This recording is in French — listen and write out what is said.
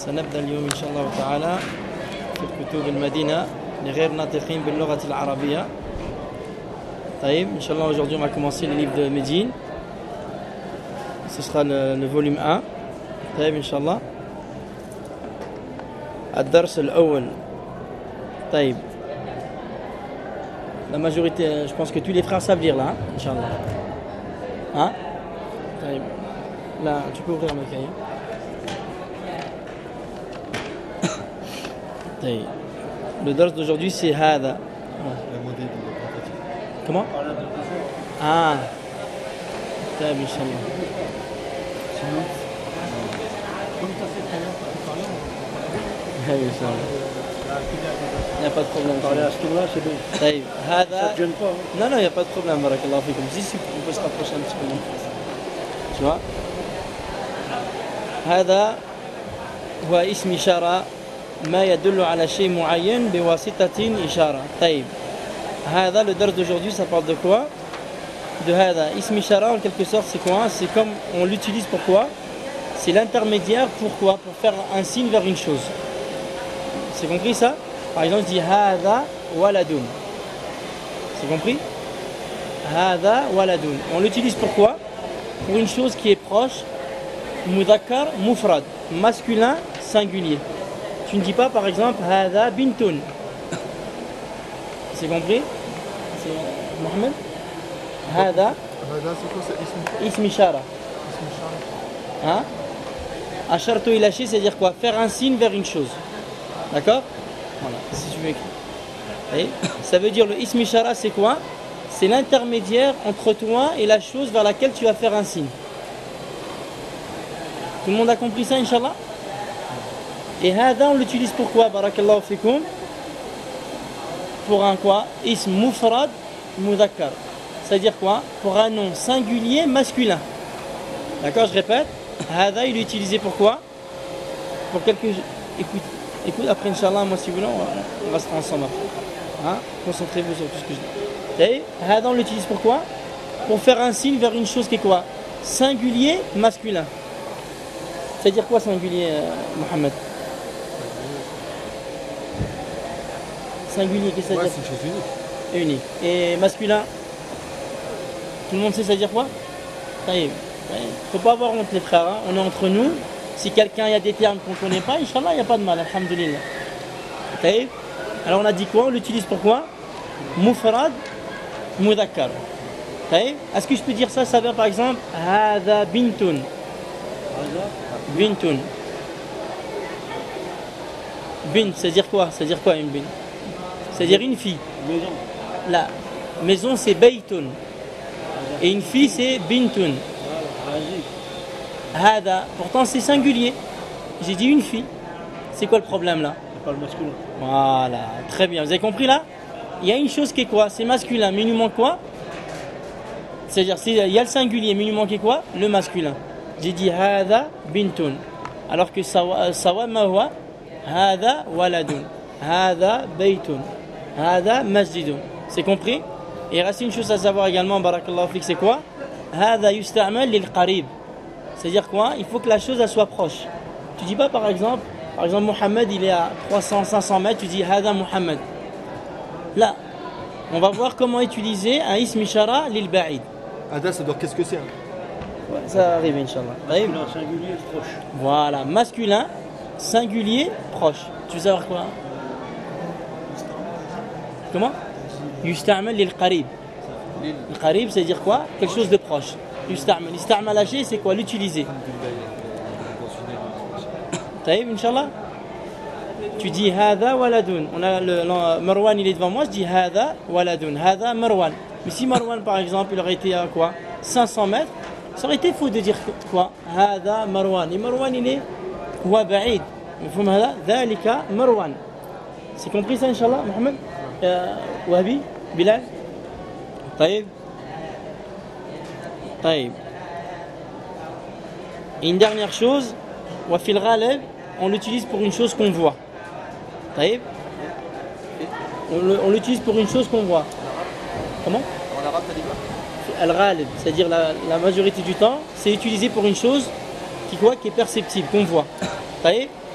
سنبدأ اليوم إن شاء الله تعالى في الكتب المدينة لغير ناطقين باللغة العربية. طيب, Inch'Allah, aujourd'hui on va commencer le livre de Médine. Ce sera le volume 1. طيب, Inch'Allah. الدرس الأول. طيب. La majorité, je pense que tous les frères savent lire là, hein, Inch'Allah. Hein? طيب. Là, tu peux ouvrir le cahier. طيب. Le dars d'aujourd'hui c'est هذا. Comment? Ah. طيب, Inch'Allah. Il n'y a pas de problème. Parler à ce tour-là, c'est bon. طيب, هذا. Ça ne gêne pas. Non, non, il n'y a pas de problème. Barakallahu fikoum. Si on peut se rapprocher un petit peu. Tu vois? هذا هو اسم إشارة ما يدل على شيء معين بواسطة إشارة. طيب. هذا, le dars d'aujourd'hui, ça parle de quoi? De هذا. اسم إشارة, en quelque sorte, c'est quoi? C'est comme on l'utilise pour quoi? C'est l'intermédiaire pour quoi? Pour faire un signe vers une chose. C'est compris ça? Par exemple, je dis هذا ولد. C'est compris? هذا ولد. On l'utilise pour quoi? Pour une chose qui est proche. مذكر مفرد. Masculin singulier. Tu ne dis pas par exemple هذا بنت. C'est compris? C'est Mohamed? هذا. هذا c'est quoi? C'est اسم إشارة. Hein? أشرت إلى شيء, c'est-à-dire quoi? Faire un signe vers une chose. D'accord? Voilà, si tu veux écrire. Et ça veut dire le ism ishara, c'est quoi? C'est l'intermédiaire entre toi et la chose vers laquelle tu vas faire un signe. Tout le monde a compris ça, Inch'Allah? Et hada, on l'utilise pour quoi? Barakallahu fikoum. Pour un quoi? Ism mufrad mudhakkar. C'est-à-dire quoi? Pour un nom singulier masculin. D'accord, je répète. Hada, il est utilisé pour quoi? Pour quelque... Écoute, après, Inch'Allah, moi, si vous voulez, on va se faire ensemble après. Hein? Concentrez-vous sur tout ce que je dis. Et hada, on l'utilise pour quoi? Pour faire un signe vers une chose qui est quoi? Singulier masculin. C'est-à-dire quoi singulier, Mohamed? Singulier, qu'est-ce que ça veut dire? une chose unique. Et unique. Et masculin? Tout le monde sait ça veut dire quoi? Il ne faut pas avoir honte, les frères. Hein? On est entre nous. Si quelqu'un, il y a des termes qu'on ne connaît pas, Inch'Allah, il n'y a pas de mal, alhamdulillah. Okay. Alors on a dit quoi? On l'utilise pour quoi? Mufrad, mudhakkar. Okay. Est-ce que je peux dire ça? Ça veut par exemple هذا بنت. بنت. Bint, c'est-à-dire quoi? C'est-à-dire quoi une bint? C'est-à-dire une fille. Maison. La maison c'est baytun. Et une fille c'est bintun. Hada, pourtant c'est singulier. J'ai dit une fille. C'est quoi le problème là? C'est pas le masculin. Voilà, très bien. Vous avez compris là? Il y a une chose qui est quoi? C'est masculin, mais il nous manque quoi? C'est-à-dire, il y a le singulier, mais il nous manque quoi? Le masculin. J'ai dit hada bintun. Alors que sawa ma huwa? Hada waladun. Hada baytun. Hada masjidun. C'est compris? Et il reste une chose à savoir également, barakallahu fik, c'est quoi? Hada yusta'mal lil qarib. C'est-à-dire quoi? Il faut que la chose elle soit proche. Tu dis pas par exemple Mohamed il est à 300-500 mètres, tu dis Hada Mohamed. Là, on va voir comment utiliser un ism ishara lil ba'id. Hada, ça doit qu'est-ce que c'est? Ouais, ça arrive, Inch'Allah. Masculin, singulier, proche. Voilà, masculin, singulier, proche. Tu veux savoir quoi? Comment? Yusta'mal lil qarib. Le qarib, c'est dire quoi? Quelque chose de proche. Yusta'mal. Yusta'mal agi, c'est quoi? L'utiliser. Taïb, Inch'Allah. Tu dis hada waladun. On a le Marwan, il est devant moi, je dis hada waladun. Hada Marwan. Mais si Marwan, par exemple, il aurait été à quoi? 500 mètres, ça aurait été faux de dire quoi? Hada Marwan. Et Marwan, il est huwa ba'id. Mfhoum hada? Dhalika Marwan. C'est compris ça, Inch'Allah, Mohamed? Wahabi? Bilal? Taïb. طيب. Et une dernière chose, wafil ghalib, on l'utilise pour une chose qu'on voit. طيب. On l'utilise pour une chose qu'on voit. Comment? En arabe, t'as dit quoi? Al-ghalib, c'est-à-dire la majorité du temps, c'est utilisé pour une chose qui est perceptible, qu'on voit. طيب.